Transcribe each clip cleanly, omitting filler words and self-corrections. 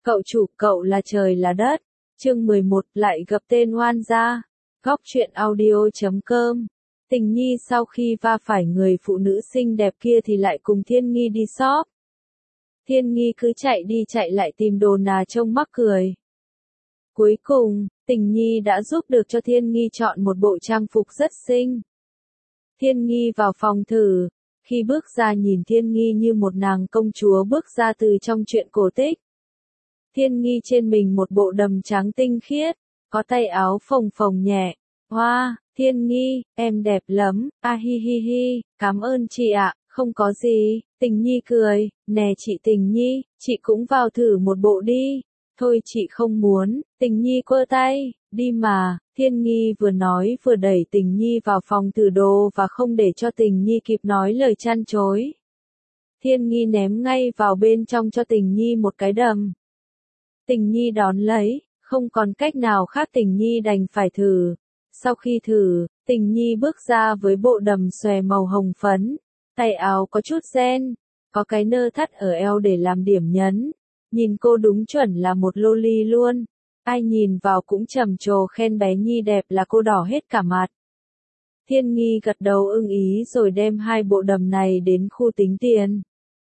Cậu chủ, cậu là trời là đất. Chương 11, lại gặp tên oan gia. Góc truyện audio.com. Tình Nhi sau khi va phải người phụ nữ xinh đẹp kia thì lại cùng Thiên Nghi đi shop. Thiên Nghi cứ chạy đi chạy lại tìm đồ nà trông mắc cười. Cuối cùng, Tình Nhi đã giúp được cho Thiên Nghi chọn một bộ trang phục rất xinh. Thiên Nghi vào phòng thử, khi bước ra nhìn Thiên Nghi như một nàng công chúa bước ra từ trong truyện cổ tích. Thiên Nghi trên mình một bộ đầm trắng tinh khiết, có tay áo phồng phồng nhẹ. Hoa, Thiên Nghi, em đẹp lắm, a hi hi hi, cảm ơn chị ạ, không có gì. Tình Nhi cười, nè chị Tình Nhi, chị cũng vào thử một bộ đi. Thôi chị không muốn. Tình Nhi quơ tay, đi mà. Thiên Nghi vừa nói vừa đẩy Tình Nhi vào phòng thử đồ và không để cho Tình Nhi kịp nói lời chăn chối. Thiên Nghi ném ngay vào bên trong cho Tình Nhi một cái đầm. Tình Nhi đón lấy, không còn cách nào khác Tình Nhi đành phải thử. Sau khi thử, Tình Nhi bước ra với bộ đầm xòe màu hồng phấn, tay áo có chút ren, có cái nơ thắt ở eo để làm điểm nhấn. Nhìn cô đúng chuẩn là một loli luôn. Ai nhìn vào cũng trầm trồ khen bé Nhi đẹp là cô đỏ hết cả mặt. Thiên Nghi gật đầu ưng ý rồi đem hai bộ đầm này đến khu tính tiền.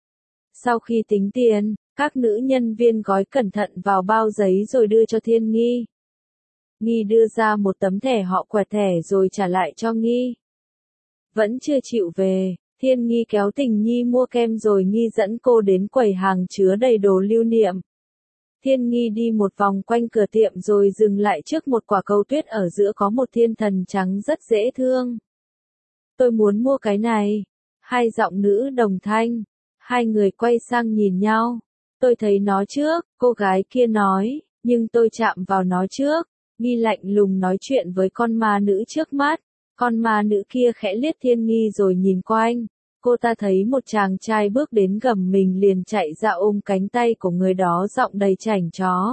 Sau khi tính tiền, các nữ nhân viên gói cẩn thận vào bao giấy rồi đưa cho Thiên Nghi. Nghi đưa ra một tấm thẻ họ quẹt thẻ rồi trả lại cho Nghi. Vẫn chưa chịu về, Thiên Nghi kéo Tình Nhi mua kem rồi Nghi dẫn cô đến quầy hàng chứa đầy đồ lưu niệm. Thiên Nghi đi một vòng quanh cửa tiệm rồi dừng lại trước một quả cầu tuyết ở giữa có một thiên thần trắng rất dễ thương. Tôi muốn mua cái này. Hai giọng nữ đồng thanh. Hai người quay sang nhìn nhau. Tôi thấy nó trước, cô gái kia nói, nhưng tôi chạm vào nó trước. Nghi lạnh lùng nói chuyện với con ma nữ trước mắt. Con ma nữ kia khẽ liếc Thiên Nghi rồi nhìn quanh. Cô ta thấy một chàng trai bước đến gầm mình liền chạy ra ôm cánh tay của người đó giọng đầy chảnh chó.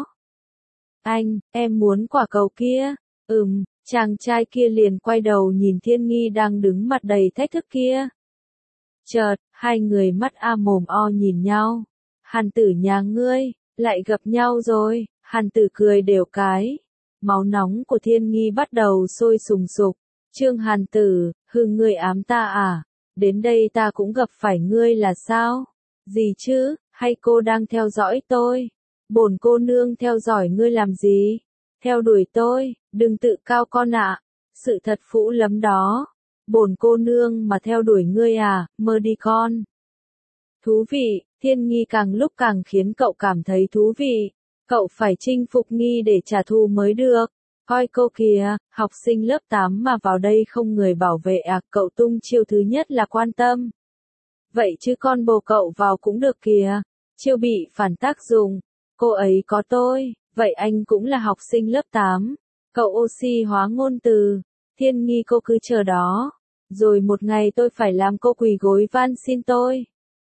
Anh, em muốn quả cầu kia. Chàng trai kia liền quay đầu nhìn Thiên Nghi đang đứng mặt đầy thách thức kia. Chợt, hai người mắt a mồm o nhìn nhau. Hàn tử nhà ngươi, lại gặp nhau rồi. Hàn tử cười đều cái. Máu nóng của Thiên Nghi bắt đầu sôi sùng sục. Trương Hàn tử, ngươi ám ta à? Đến đây ta cũng gặp phải ngươi là sao? Gì chứ, hay cô đang theo dõi tôi? Bổn cô nương theo dõi ngươi làm gì? Theo đuổi tôi, đừng tự cao con ạ. Sự thật phũ lắm đó. Bổn cô nương mà theo đuổi ngươi à, mơ đi con. Thú vị, Thiên Nghi càng lúc càng khiến cậu cảm thấy thú vị. Cậu phải chinh phục Nghi để trả thù mới được. Coi cô kìa, học sinh lớp 8 mà vào đây không người bảo vệ à, cậu tung chiêu thứ nhất là quan tâm. Vậy chứ con bồ cậu vào cũng được kìa, chiêu bị phản tác dụng, cô ấy có tôi, vậy anh cũng là học sinh lớp 8. Cậu oxy hóa ngôn từ, Thiên Nghi cô cứ chờ đó, rồi một ngày tôi phải làm cô quỳ gối van xin tôi.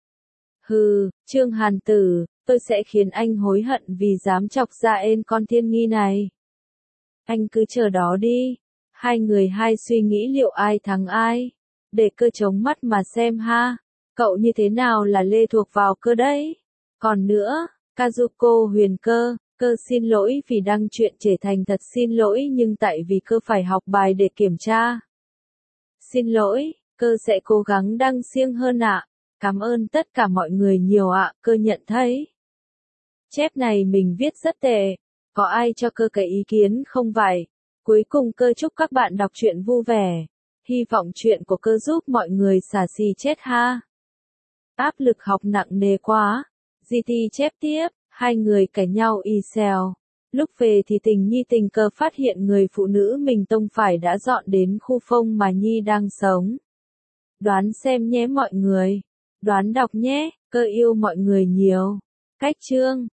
Trương Hàn tử, tôi sẽ khiến anh hối hận vì dám chọc ra ên con Thiên Nghi này. Anh cứ chờ đó đi. Hai người suy nghĩ liệu ai thắng ai. Để cơ chống mắt mà xem ha. Cậu như thế nào là lê thuộc vào cơ đấy. Còn nữa, Kazuko Huyền Cơ, cơ xin lỗi vì đăng truyện trở thành thật xin lỗi nhưng tại vì cơ phải học bài để kiểm tra. Xin lỗi, cơ sẽ cố gắng đăng siêng hơn ạ. Cảm ơn tất cả mọi người nhiều ạ, cơ nhận thấy. Chép này mình viết rất tệ. Có ai cho cơ cái ý kiến không vậy? Cuối cùng cơ chúc các bạn đọc truyện vui vẻ. Hy vọng chuyện của cơ giúp mọi người xả xì chết ha. Áp lực học nặng nề quá. GT chép tiếp, hai người cãi nhau y xèo. Lúc về thì Tình Nhi tình cờ phát hiện người phụ nữ mình tông phải đã dọn đến khu phông mà Nhi đang sống. Đoán xem nhé mọi người. Đoán đọc nhé, cơ yêu mọi người nhiều. Cách chương.